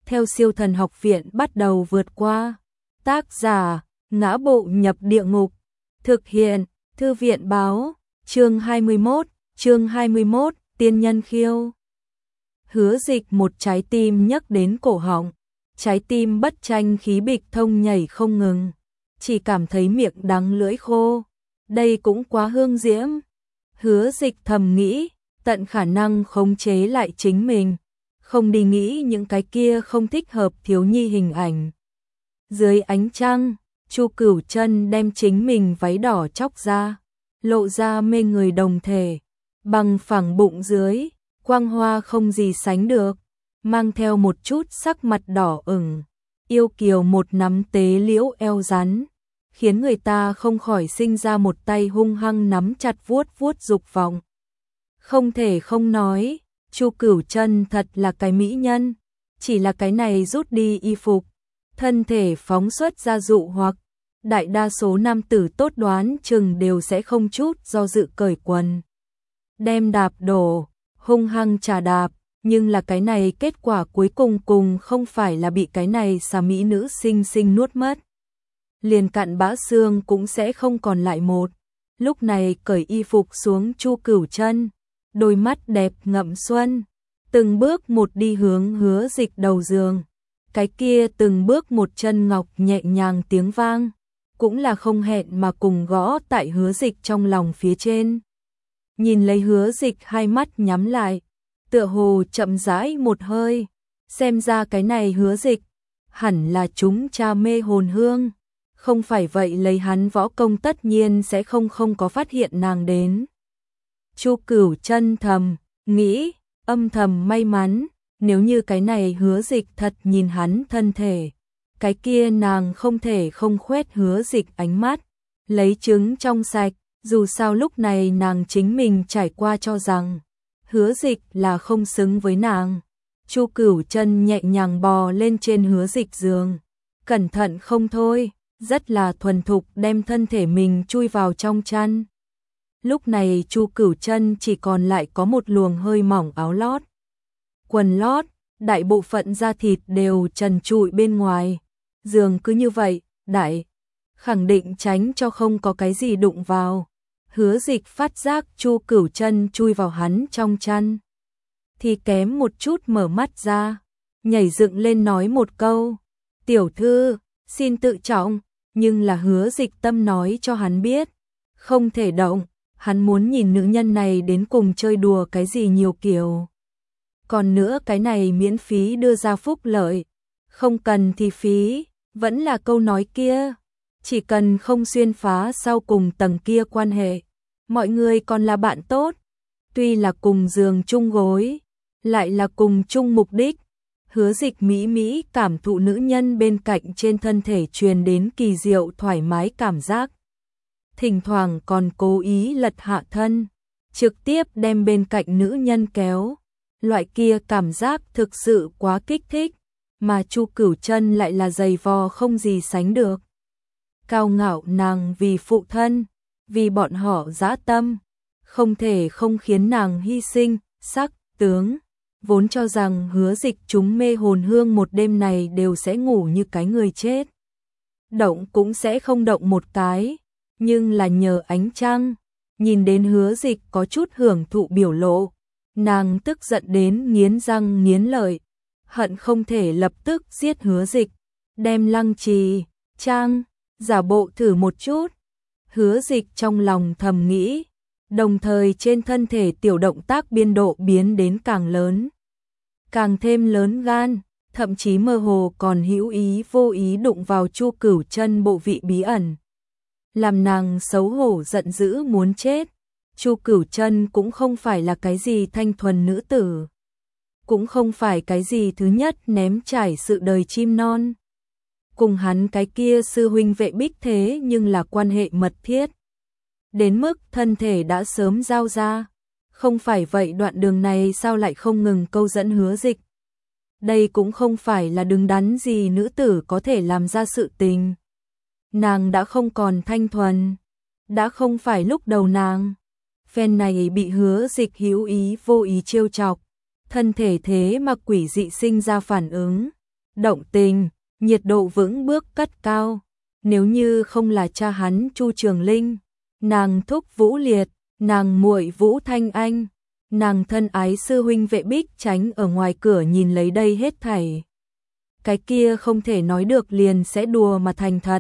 theo Siêu Thần Học Viện bắt đầu vượt qua. Tác giả: Ngã Bộ Nhập Địa Ngục. Thực hiện: Thư viện báo. Chương 21, Tiên Nhân Khiêu. Hứa Dịch một trái tim nhấc đến cổ họng, trái tim bất tranh khí bịch thông nhảy không ngừng, chỉ cảm thấy miệng đắng lưỡi khô. Đây cũng quá hương diễm. Hứa Dịch thầm nghĩ, tận khả năng khống chế lại chính mình, không đi nghĩ những cái kia không thích hợp thiếu nhi hình ảnh. Dưới ánh trăng, Chu Cửu Chân đem chính mình váy đỏ chóc ra, lộ ra mê người đồng thể, bằng phẳng bụng dưới, quang hoa không gì sánh được, mang theo một chút sắc mặt đỏ ửng, yêu kiều một nắm tế liễu eo rắn, khiến người ta không khỏi sinh ra một tay hung hăng nắm chặt vuốt vuốt dục vọng. Không thể không nói, Chu Cửu Chân thật là cái mỹ nhân, chỉ là cái này rút đi y phục, thân thể phóng xuất ra dụ hoặc, đại đa số nam tử tốt đoán chừng đều sẽ không chút do dự cởi quần, đem đạp đổ, hung hăng trà đạp, nhưng là cái này kết quả cuối cùng không phải là bị cái này xà mỹ nữ xinh xinh nuốt mất. Liền cặn bã xương cũng sẽ không còn lại một. Lúc này cởi y phục xuống, Chu Cửu Chân, đôi mắt đẹp ngậm xuân, từng bước một đi hướng Hứa Dịch đầu giường. Cái kia từng bước một chân ngọc nhẹ nhàng tiếng vang, cũng là không hẹn mà cùng gõ tại Hứa Dịch trong lòng phía trên. Nhìn lấy Hứa Dịch hai mắt nhắm lại, tựa hồ chậm rãi một hơi, xem ra cái này Hứa Dịch hẳn là chúng cha mê hồn hương, không phải vậy lấy hắn võ công tất nhiên sẽ không có phát hiện nàng đến. Chu Cửu Chân thầm nghĩ, âm thầm may mắn, nếu như cái này Hứa Dịch thật nhìn hắn thân thể, cái kia nàng không thể không khoét Hứa Dịch ánh mắt, lấy trứng trong sạch. Dù sao lúc này nàng chính mình trải qua cho rằng Hứa Dịch là không xứng với nàng. Chu Cửu Chân nhẹ nhàng bò lên trên Hứa Dịch giường, cẩn thận không thôi, rất là thuần thục đem thân thể mình chui vào trong chăn. Lúc này Chu Cửu Chân chỉ còn lại có một luồng hơi mỏng áo lót, quần lót, đại bộ phận da thịt đều trần trụi bên ngoài. Giường cứ như vậy, đại khẳng định tránh cho không có cái gì đụng vào. Hứa Dịch phát giác Chu Cửu Chân chui vào hắn trong chăn, thì kém một chút mở mắt ra, nhảy dựng lên nói một câu, "Tiểu thư, xin tự trọng", nhưng là Hứa Dịch tâm nói cho hắn biết, không thể động, hắn muốn nhìn nữ nhân này đến cùng chơi đùa cái gì nhiều kiểu. Còn nữa cái này miễn phí đưa ra phúc lợi, không cần thì phí, vẫn là câu nói kia. Chỉ cần không xuyên phá sau cùng tầng kia quan hệ, mọi người còn là bạn tốt. Tuy là cùng giường chung gối, lại là cùng chung mục đích. Hứa Dịch mỹ cảm thụ nữ nhân bên cạnh trên thân thể truyền đến kỳ diệu thoải mái cảm giác. Thỉnh thoảng còn cố ý lật hạ thân, trực tiếp đem bên cạnh nữ nhân kéo. Loại kia cảm giác thực sự quá kích thích, mà Chu Cửu Chân lại là dày vò không gì sánh được. Cao ngạo nàng vì phụ thân, vì bọn họ dã tâm, không thể không khiến nàng hy sinh, sắc, tướng. Vốn cho rằng Hứa Dịch chúng mê hồn hương một đêm này đều sẽ ngủ như cái người chết. Động cũng sẽ không động một cái, nhưng là nhờ ánh trăng, nhìn đến Hứa Dịch có chút hưởng thụ biểu lộ, nàng tức giận đến nghiến răng nghiến lợi, hận không thể lập tức giết Hứa Dịch, đem Lăng Trì, Trang giả bộ thử một chút. Hứa Dịch trong lòng thầm nghĩ, đồng thời trên thân thể tiểu động tác biên độ biến đến càng lớn, càng thêm lớn gan, thậm chí mơ hồ còn hữu ý vô ý đụng vào Chu Cửu Chân bộ vị bí ẩn, làm nàng xấu hổ giận dữ muốn chết. Chu Cửu Chân cũng không phải là cái gì thanh thuần nữ tử, cũng không phải cái gì thứ nhất ném trải sự đời chim non. Cùng hắn cái kia sư huynh Vệ Bích thế nhưng là quan hệ mật thiết, đến mức thân thể đã sớm giao ra, không phải vậy đoạn đường này sao lại không ngừng câu dẫn Hứa Dịch. Đây cũng không phải là đứng đắn gì nữ tử có thể làm ra sự tình. Nàng đã không còn thanh thuần, đã không phải lúc đầu nàng. Phen này bị Hứa Dịch hữu ý vô ý trêu chọc, thân thể thế mà quỷ dị sinh ra phản ứng, động tình, nhiệt độ vững bước cất cao. Nếu như không là cha hắn Chu Trường Linh, nàng thúc Vũ Liệt, nàng muội Vũ Thanh Anh, nàng thân ái sư huynh Vệ Bích Chánh ở ngoài cửa nhìn lấy đây hết thảy. Cái kia không thể nói được liền sẽ đùa mà thành thật.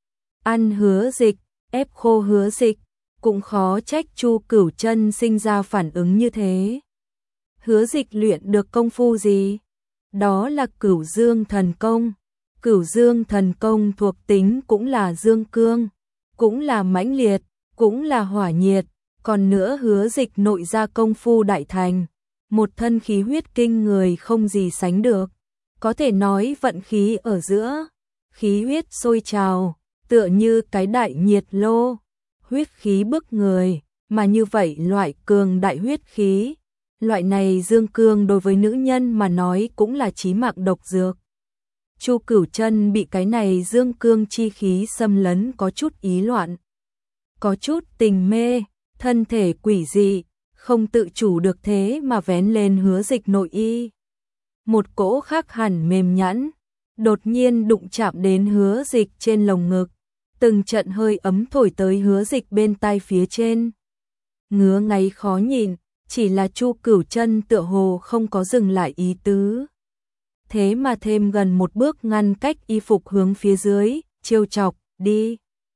Ăn Hứa Dịch, ép khô Hứa Dịch, cũng khó trách Chu Cửu Chân sinh ra phản ứng như thế. Hứa Dịch luyện được công phu gì? Đó là Cửu Dương thần công. Cửu Dương thần công thuộc tính cũng là dương cương, cũng là mãnh liệt, cũng là hỏa nhiệt, còn nữa Hứa Dịch nội ra công phu đại thành, một thân khí huyết kinh người không gì sánh được, có thể nói vận khí ở giữa, khí huyết sôi trào, tựa như cái đại nhiệt lô, huyết khí bức người, mà như vậy loại cường đại huyết khí, loại này dương cương đối với nữ nhân mà nói cũng là chí mạng độc dược. Chu Cửu Chân bị cái này dương cương chi khí xâm lấn có chút ý loạn, có chút tình mê, thân thể quỷ dị, không tự chủ được thế mà vén lên Hứa Dịch nội y. Một cỗ khác hẳn mềm nhẵn, đột nhiên đụng chạm đến Hứa Dịch trên lồng ngực, từng trận hơi ấm thổi tới Hứa Dịch bên tai phía trên. Ngứa ngáy khó nhịn, chỉ là Chu Cửu Chân tựa hồ không có dừng lại ý tứ. Thế mà thêm gần một bước ngăn cách y phục hướng phía dưới, trêu chọc, đi.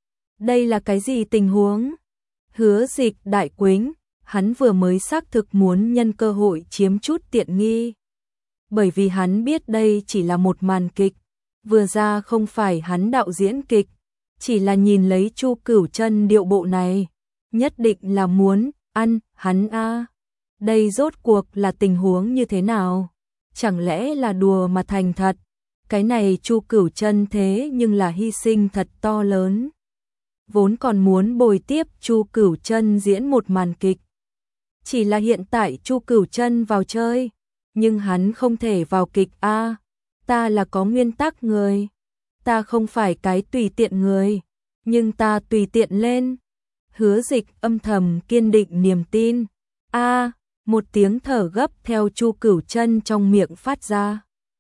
Đây là cái gì tình huống? Hứa Dịch đại quĩnh, hắn vừa mới xác thực muốn nhân cơ hội chiếm chút tiện nghi. Bởi vì hắn biết đây chỉ là một màn kịch, vừa ra không phải hắn đạo diễn kịch, chỉ là nhìn lấy Chu Cửu Chân điệu bộ này, nhất định là muốn ăn hắn a. Đây rốt cuộc là tình huống như thế nào? Chẳng lẽ là đùa mà thành thật? Cái này Chu Cửu Chân thế nhưng là hy sinh thật to lớn. Vốn còn muốn bồi tiếp Chu Cửu Chân diễn một màn kịch. Chỉ là hiện tại Chu Cửu Chân vào chơi, nhưng hắn không thể vào kịch a. Ta là có nguyên tắc người, ta không phải cái tùy tiện người, nhưng ta tùy tiện lên. Hứa Dịch âm thầm kiên định niềm tin. A, một tiếng thở gấp theo Chu Cửu Chân trong miệng phát ra.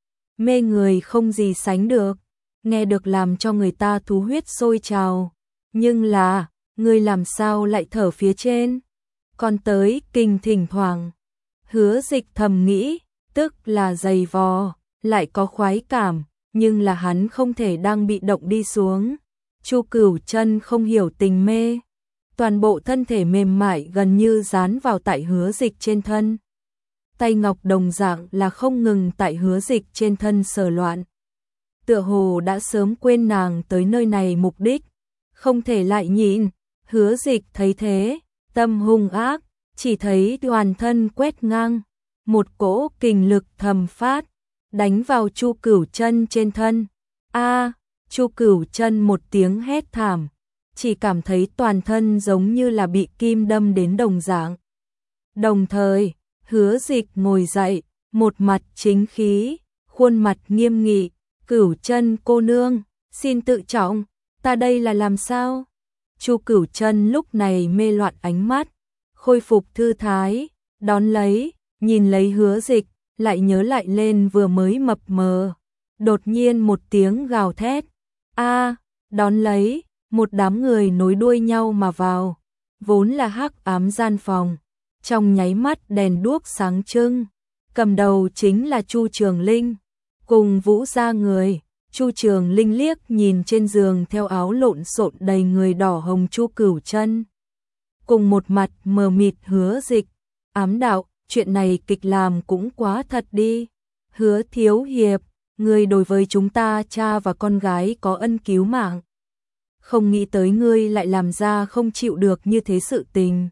Mê người không gì sánh được, nghe được làm cho người ta thú huyết sôi trào. Nhưng là, người làm sao lại thở phía trên? Còn tới kinh thỉnh thoảng. Hứa Dịch thầm nghĩ, tức là dày vò, lại có khoái cảm, nhưng là hắn không thể đang bị động đi xuống. Chu Cửu Chân không hiểu tình mê, toàn bộ thân thể mềm mại gần như dán vào tại Hứa Dịch trên thân. Tay ngọc đồng dạng là không ngừng tại Hứa Dịch trên thân sờ loạn. Tựa hồ đã sớm quên nàng tới nơi này mục đích, không thể lại nhịn. Hứa Dịch thấy thế, tâm hung ác, chỉ thấy toàn thân quét ngang, một cỗ kình lực thầm phát, đánh vào Chu Cửu Chân trên thân. A, Chu Cửu Chân một tiếng hét thảm, chỉ cảm thấy toàn thân giống như là bị kim đâm đến đồng dạng. Đồng thời, Hứa Dịch ngồi dậy, một mặt chính khí, khuôn mặt nghiêm nghị, "Cửu Chân cô nương, xin tự trọng, ta đây là làm sao?" Chu Cửu Chân lúc này mê loạn ánh mắt, khôi phục thư thái, đón lấy, nhìn lấy Hứa Dịch, lại nhớ lại lên vừa mới mập mờ. Đột nhiên một tiếng gào thét, a, đón lấy, một đám người nối đuôi nhau mà vào, vốn là hắc ám gian phòng, trong nháy mắt đèn đuốc sáng trưng, cầm đầu chính là Chu Trường Linh, cùng Vũ gia người. Chu Trường Linh liếc nhìn trên giường theo áo lộn xộn đầy người đỏ hồng Chu Cửu Chân, cùng một mặt mờ mịt Hứa Dịch, ám đạo, chuyện này kịch làm cũng quá thật đi. Hứa thiếu hiệp, ngươi đối với chúng ta cha và con gái có ân cứu mạng, không nghĩ tới ngươi lại làm ra không chịu được như thế sự tình.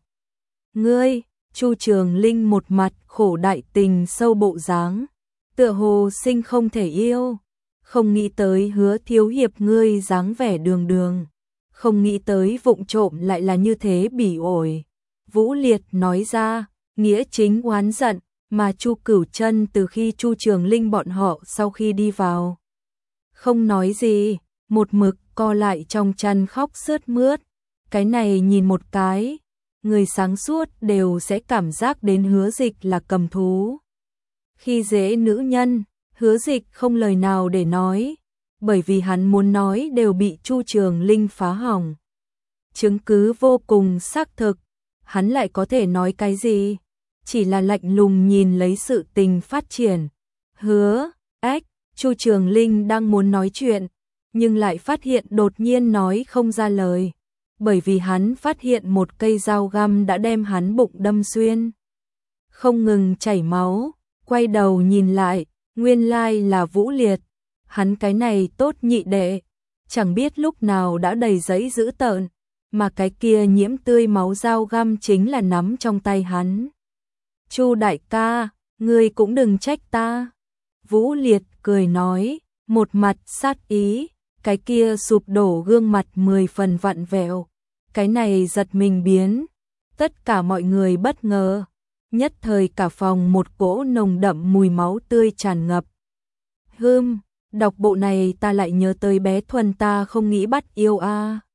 Ngươi, Chu Trường Linh một mặt khổ đại tình sâu bộ dáng, tựa hồ sinh không thể yêu. Không nghĩ tới Hứa thiếu hiệp ngươi dáng vẻ đường đường, không nghĩ tới vụng trộm lại là như thế bỉ ổi. Vũ Liệt nói ra, nghĩa chính oán giận, mà Chu Cửu Chân từ khi Chu Trường Linh bọn họ sau khi đi vào, không nói gì, một mực co lại trong chăn khóc sướt mướt. Cái này nhìn một cái, người sáng suốt đều sẽ cảm giác đến Hứa Dịch là cầm thú, khi dễ nữ nhân. Hứa Dịch không lời nào để nói, bởi vì hắn muốn nói đều bị Chu Trường Linh phá hỏng. Chứng cứ vô cùng xác thực, hắn lại có thể nói cái gì? Chỉ là lạnh lùng nhìn lấy sự tình phát triển. Hứa, Chu Trường Linh đang muốn nói chuyện, nhưng lại phát hiện đột nhiên nói không ra lời, bởi vì hắn phát hiện một cây dao găm đã đem hắn bụng đâm xuyên. Không ngừng chảy máu, quay đầu nhìn lại, nguyên lai là Vũ Liệt. Hắn cái này tốt nhị đệ, chẳng biết lúc nào đã đầy giấy dữ tợn, mà cái kia nhiễm tươi máu dao găm chính là nắm trong tay hắn. Chu đại ca, ngươi cũng đừng trách ta. Vũ Liệt cười nói, một mặt sát ý, cái kia sụp đổ gương mặt 10 phần vặn vẹo. Cái này giật mình biến, tất cả mọi người bất ngờ, nhất thời cả phòng một cỗ nồng đậm mùi máu tươi tràn ngập. Đọc bộ này ta lại nhớ tới bé Thuần ta không nghĩ bắt yêu a.